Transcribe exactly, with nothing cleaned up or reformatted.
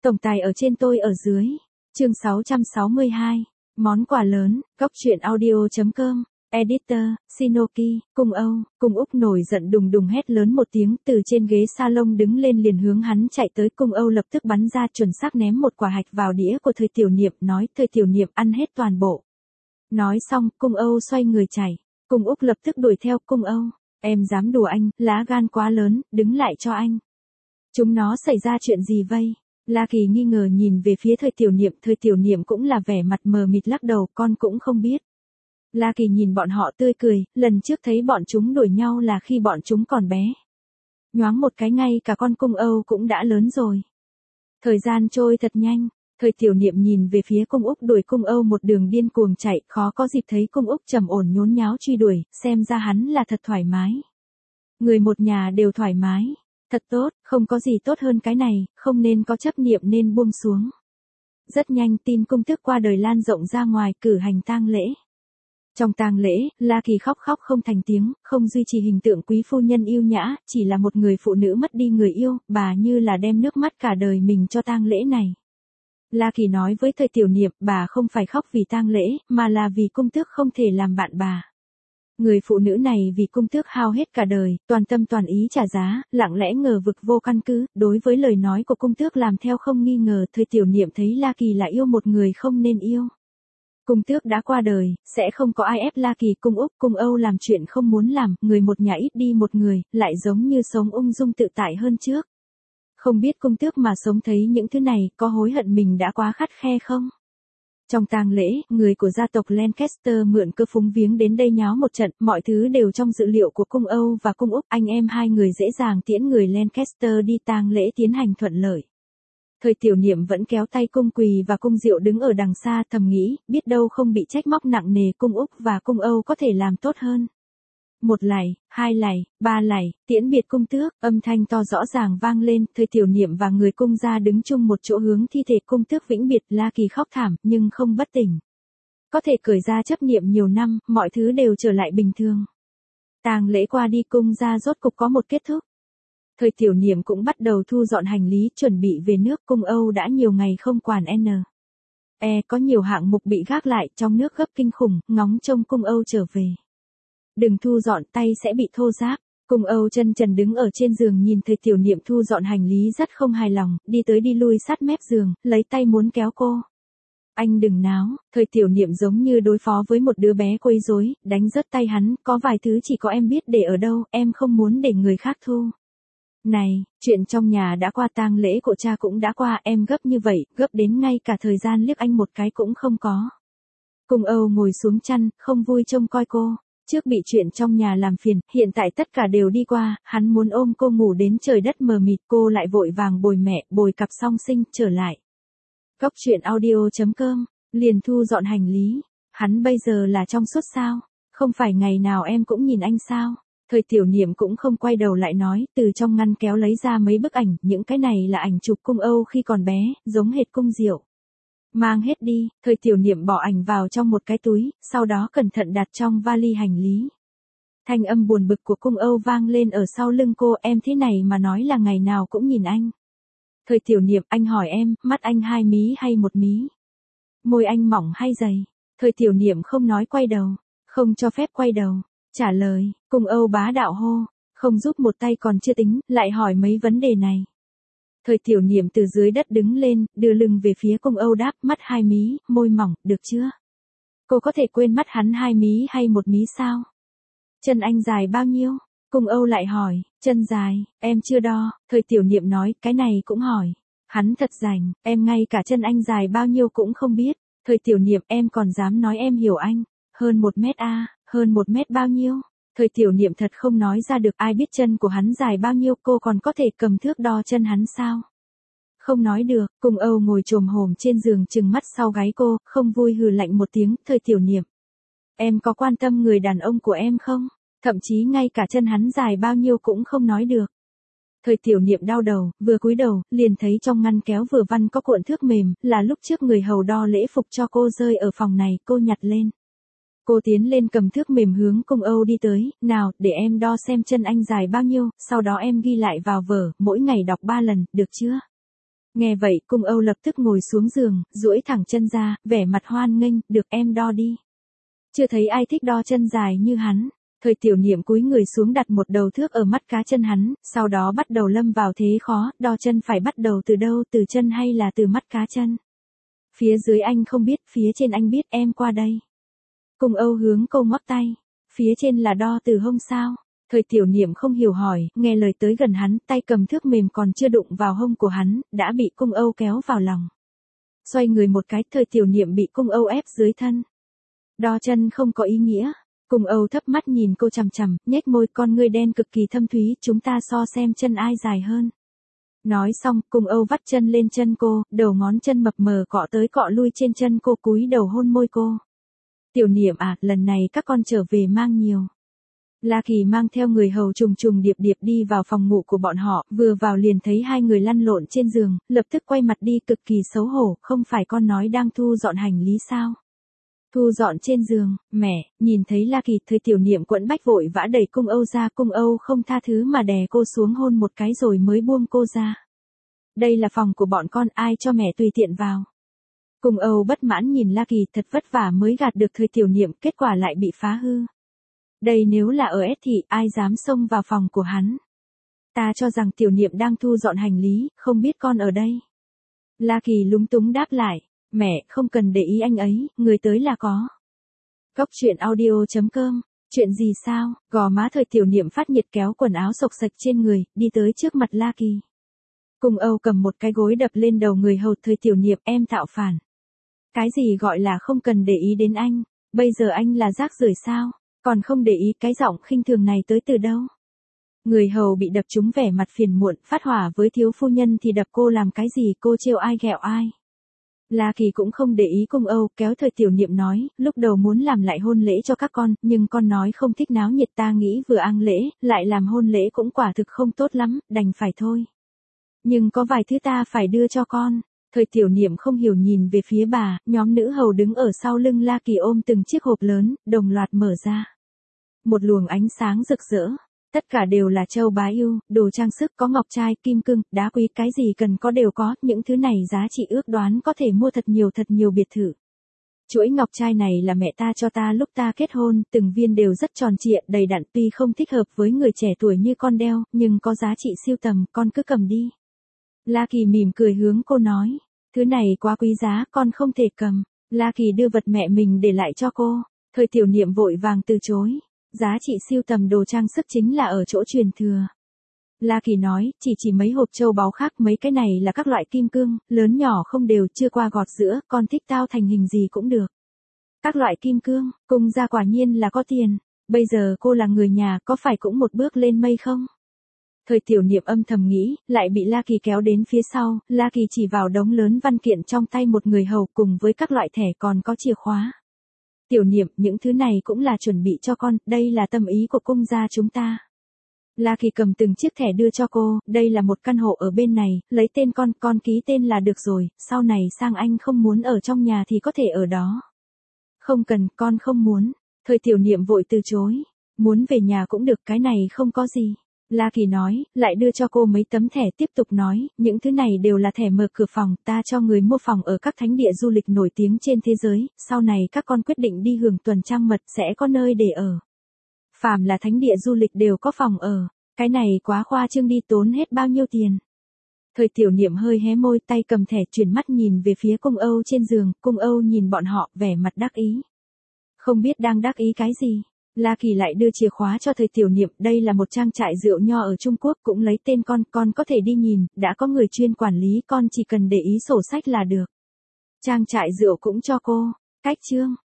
Tổng tài ở trên tôi ở dưới. Chương sáu trăm sáu mươi hai. Món quà lớn, góc truyện audio chấm com. Editor, Shinoki, Cung Âu, Cung Úc nổi giận đùng đùng hét lớn một tiếng, từ trên ghế salon đứng lên liền hướng hắn chạy tới. Cung Âu lập tức bắn ra chuẩn xác ném một quả hạch vào đĩa của Thời Tiểu Niệm, nói: Thời Tiểu Niệm ăn hết toàn bộ. Nói xong, Cung Âu xoay người chạy. Cung Úc lập tức đuổi theo. Cung Âu, em dám đùa anh, lá gan quá lớn, đứng lại cho anh. Chúng nó xảy ra chuyện gì vây? La Kỳ nghi ngờ nhìn về phía Thời Tiểu Niệm, Thời Tiểu Niệm cũng là vẻ mặt mờ mịt lắc đầu, con cũng không biết. La Kỳ nhìn bọn họ tươi cười, lần trước thấy bọn chúng đuổi nhau là khi bọn chúng còn bé. Nhoáng một cái ngay cả con Cung Âu cũng đã lớn rồi. Thời gian trôi thật nhanh, Thời Tiểu Niệm nhìn về phía Cung Úc đuổi Cung Âu một đường điên cuồng chạy, khó có dịp thấy Cung Úc trầm ổn nhốn nháo truy đuổi, xem ra hắn là thật thoải mái. Người một nhà đều thoải mái. Thật tốt, không có gì tốt hơn cái này, không nên có chấp niệm nên buông xuống. Rất nhanh tin cung tước qua đời lan rộng ra ngoài, cử hành tang lễ. Trong tang lễ, La Kỳ khóc khóc không thành tiếng, không duy trì hình tượng quý phu nhân yêu nhã, chỉ là một người phụ nữ mất đi người yêu, bà như là đem nước mắt cả đời mình cho tang lễ này. La Kỳ nói với Thời Tiểu Niệm, bà không phải khóc vì tang lễ, mà là vì cung tước không thể làm bạn bà. Người phụ nữ này vì cung tước hao hết cả đời, toàn tâm toàn ý trả giá, lặng lẽ ngờ vực vô căn cứ, đối với lời nói của cung tước làm theo không nghi ngờ. Thời Tiểu Niệm thấy La Kỳ là yêu một người không nên yêu. Cung tước đã qua đời, sẽ không có ai ép La Kỳ, Cung Úc, Cung Âu làm chuyện không muốn làm, người một nhà ít đi một người, lại giống như sống ung dung tự tại hơn trước. Không biết cung tước mà sống thấy những thứ này, có hối hận mình đã quá khắt khe không? Trong tang lễ, người của gia tộc Lancaster mượn cơ phúng viếng đến đây nháo một trận, mọi thứ đều trong dự liệu của Cung Âu và Cung Úc, anh em hai người dễ dàng tiễn người Lancaster đi, tang lễ tiến hành thuận lợi. Thời Tiểu Niệm vẫn kéo tay Cung Quỳ và Cung Diệu đứng ở đằng xa, thầm nghĩ, biết đâu không bị trách móc nặng nề, Cung Úc và Cung Âu có thể làm tốt hơn. Một lạy, hai lạy, ba lạy, tiễn biệt cung tước, âm thanh to rõ ràng vang lên, Thời Tiểu Niệm và người cung gia đứng chung một chỗ hướng thi thể cung tước vĩnh biệt. La Kỳ khóc thảm, nhưng không bất tỉnh. Có thể cởi ra chấp niệm nhiều năm, mọi thứ đều trở lại bình thường. Tang lễ qua đi, cung gia rốt cục có một kết thúc. Thời Tiểu Niệm cũng bắt đầu thu dọn hành lý, chuẩn bị về nước. Cung Âu đã nhiều ngày không quản N. E có nhiều hạng mục bị gác lại, trong nước gấp kinh khủng, ngóng trông Cung Âu trở về. Đừng thu dọn, tay sẽ bị thô ráp. Cung Âu chân trần đứng ở trên giường nhìn Thời Tiểu Niệm thu dọn hành lý rất không hài lòng, đi tới đi lui sát mép giường, lấy tay muốn kéo cô. Anh đừng náo. Thời Tiểu Niệm giống như đối phó với một đứa bé quấy rối, đánh rớt tay hắn, có vài thứ chỉ có em biết để ở đâu, em không muốn để người khác thu. Này, chuyện trong nhà đã qua, tang lễ của cha cũng đã qua, em gấp như vậy, gấp đến ngay cả thời gian liếc anh một cái cũng không có. Cung Âu ngồi xuống chăn, không vui trông coi cô. Trước bị chuyện trong nhà làm phiền, hiện tại tất cả đều đi qua, hắn muốn ôm cô ngủ đến trời đất mờ mịt, cô lại vội vàng bồi mẹ, bồi cặp song sinh, trở lại. Góc truyện audio chấm com, liền thu dọn hành lý. Hắn bây giờ là trong suốt sao? Không phải ngày nào em cũng nhìn anh sao? Thời Tiểu Niệm cũng không quay đầu lại nói, từ trong ngăn kéo lấy ra mấy bức ảnh, những cái này là ảnh chụp Cung Âu khi còn bé, giống hệt Cung Diệu. Mang hết đi. Thời Tiểu Niệm bỏ ảnh vào trong một cái túi, sau đó cẩn thận đặt trong vali hành lý. Thanh âm buồn bực của Cung Âu vang lên ở sau lưng cô, em thế này mà nói là ngày nào cũng nhìn anh. Thời Tiểu Niệm, anh hỏi em, mắt anh hai mí hay một mí? Môi anh mỏng hay dày? Thời Tiểu Niệm không nói, quay đầu. Không cho phép quay đầu. Trả lời. Cung Âu bá đạo hô. Không giúp một tay còn chưa tính, lại hỏi mấy vấn đề này. Thời Tiểu Niệm từ dưới đất đứng lên, đưa lưng về phía Cung Âu đáp, mắt hai mí, môi mỏng, được chưa? Cô có thể quên mắt hắn hai mí hay một mí sao? Chân anh dài bao nhiêu? Cung Âu lại hỏi, chân dài, em chưa đo. Thời Tiểu Niệm nói, cái này cũng hỏi. Hắn thật rành, em ngay cả chân anh dài bao nhiêu cũng không biết. Thời Tiểu Niệm, em còn dám nói em hiểu anh. Hơn một mét a, hơn một mét bao nhiêu? Thời Tiểu Niệm thật không nói ra được, ai biết chân của hắn dài bao nhiêu, cô còn có thể cầm thước đo chân hắn sao? Không nói được. Cung Âu ngồi chồm hổm trên giường trừng mắt sau gáy cô, không vui hừ lạnh một tiếng. Thời Tiểu Niệm, em có quan tâm người đàn ông của em không? Thậm chí ngay cả chân hắn dài bao nhiêu cũng không nói được. Thời Tiểu Niệm đau đầu, vừa cúi đầu, liền thấy trong ngăn kéo vừa văn có cuộn thước mềm, là lúc trước người hầu đo lễ phục cho cô rơi ở phòng này, cô nhặt lên. Cô tiến lên cầm thước mềm hướng Cung Âu đi tới, nào, để em đo xem chân anh dài bao nhiêu, sau đó em ghi lại vào vở, mỗi ngày đọc ba lần, được chưa? Nghe vậy cung Âu lập tức ngồi xuống giường, duỗi thẳng chân ra, vẻ mặt hoan nghênh, được em đo đi. Chưa thấy ai thích đo chân dài như hắn. Thời tiểu niệm cúi người xuống đặt một đầu thước ở mắt cá chân hắn, sau đó bắt đầu lâm vào thế khó, đo chân phải bắt đầu từ đâu, từ chân hay là từ mắt cá chân. Phía dưới anh không biết, phía trên anh biết, em qua đây. Cung Âu hướng cô ngoắc tay. Phía trên là đo từ hông sao? Thời tiểu niệm không hiểu hỏi, nghe lời tới gần hắn, tay cầm thước mềm còn chưa đụng vào hông của hắn, đã bị cung Âu kéo vào lòng. Xoay người một cái, thời tiểu niệm bị cung Âu ép dưới thân. Đo chân không có ý nghĩa. Cung Âu thấp mắt nhìn cô chằm chằm, nhếch môi, con ngươi đen cực kỳ thâm thúy, chúng ta so xem chân ai dài hơn. Nói xong, Cung Âu vắt chân lên chân cô, đầu ngón chân mập mờ cọ tới cọ lui trên chân cô, cúi đầu hôn môi cô. Tiểu niệm à, lần này các con trở về mang nhiều. La Kỳ mang theo người hầu trùng trùng điệp điệp đi vào phòng ngủ của bọn họ, vừa vào liền thấy hai người lăn lộn trên giường, lập tức quay mặt đi cực kỳ xấu hổ, không phải con nói đang thu dọn hành lý sao? Thu dọn trên giường, mẹ, nhìn thấy La Kỳ, thời tiểu niệm quẫn bách vội vã đẩy Cung Âu ra, Cung Âu không tha thứ mà đè cô xuống hôn một cái rồi mới buông cô ra. Đây là phòng của bọn con, ai cho mẹ tùy tiện vào. Cung Âu bất mãn nhìn La Kỳ, thật vất vả mới gạt được thời tiểu niệm, kết quả lại bị phá hư. Đây nếu là ở S thì ai dám xông vào phòng của hắn. Ta cho rằng tiểu niệm đang thu dọn hành lý, không biết con ở đây. La Kỳ lúng túng đáp lại, mẹ, không cần để ý anh ấy, người tới là có. Cốc truyện audio chấm com, chuyện gì sao, gò má thời tiểu niệm phát nhiệt kéo quần áo xộc sạch trên người, đi tới trước mặt La Kỳ. Cung Âu cầm một cái gối đập lên đầu người hầu, thời tiểu niệm, em tạo phản. Cái gì gọi là không cần để ý đến anh, bây giờ anh là rác rưởi sao, còn không để ý, cái giọng khinh thường này tới từ đâu. Người hầu bị đập trúng vẻ mặt phiền muộn, phát hỏa với thiếu phu nhân thì đập cô làm cái gì, cô trêu ai ghẹo ai. La Kỳ cũng không để ý Cung Âu, kéo thời tiểu niệm nói, lúc đầu muốn làm lại hôn lễ cho các con, nhưng con nói không thích náo nhiệt, ta nghĩ vừa ăn lễ, lại làm hôn lễ cũng quả thực không tốt lắm, đành phải thôi. Nhưng có vài thứ ta phải đưa cho con. Thời tiểu niệm không hiểu nhìn về phía bà, nhóm nữ hầu đứng ở sau lưng La Kỳ ôm từng chiếc hộp lớn, đồng loạt mở ra. Một luồng ánh sáng rực rỡ, tất cả đều là châu báu yêu, đồ trang sức, có ngọc trai, kim cương, đá quý, cái gì cần có đều có, những thứ này giá trị ước đoán có thể mua thật nhiều thật nhiều biệt thự. Chuỗi ngọc trai này là mẹ ta cho ta lúc ta kết hôn, từng viên đều rất tròn trịa, đầy đặn, tuy không thích hợp với người trẻ tuổi như con đeo, nhưng có giá trị siêu tầm, con cứ cầm đi. La Kỳ mỉm cười hướng cô nói, thứ này quá quý giá, con không thể cầm. La Kỳ đưa vật mẹ mình để lại cho cô, thời tiểu niệm vội vàng từ chối. Giá trị siêu tầm đồ trang sức chính là ở chỗ truyền thừa. La Kỳ nói, chỉ chỉ mấy hộp châu báu khác, mấy cái này là các loại kim cương, lớn nhỏ không đều, chưa qua gọt giữa, con thích tao thành hình gì cũng được. Các loại kim cương, cung gia quả nhiên là có tiền, bây giờ cô là người nhà, có phải cũng một bước lên mây không? Thời tiểu niệm âm thầm nghĩ, lại bị La Kỳ kéo đến phía sau, La Kỳ chỉ vào đống lớn văn kiện trong tay một người hầu cùng với các loại thẻ còn có chìa khóa. Tiểu niệm, những thứ này cũng là chuẩn bị cho con, đây là tâm ý của cung gia chúng ta. La Kỳ cầm từng chiếc thẻ đưa cho cô, đây là một căn hộ ở bên này, lấy tên con, con ký tên là được rồi, sau này sang anh không muốn ở trong nhà thì có thể ở đó. Không cần, con không muốn. Thời tiểu niệm vội từ chối, muốn về nhà cũng được, cái này không có gì. La Kỳ nói, lại đưa cho cô mấy tấm thẻ, tiếp tục nói, những thứ này đều là thẻ mở cửa phòng, ta cho người mua phòng ở các thánh địa du lịch nổi tiếng trên thế giới, sau này các con quyết định đi hưởng tuần trăng mật sẽ có nơi để ở. Phàm là thánh địa du lịch đều có phòng ở, cái này quá khoa trương đi, tốn hết bao nhiêu tiền. Thời tiểu niệm hơi hé môi, tay cầm thẻ, chuyển mắt nhìn về phía Cung Âu trên giường, Cung Âu nhìn bọn họ, vẻ mặt đắc ý. Không biết đang đắc ý cái gì. La Kỳ lại đưa chìa khóa cho thời tiểu niệm, đây là một trang trại rượu nho ở Trung Quốc, cũng lấy tên con, con có thể đi nhìn, đã có người chuyên quản lý, con chỉ cần để ý sổ sách là được. Trang trại rượu cũng cho cô, cách chương.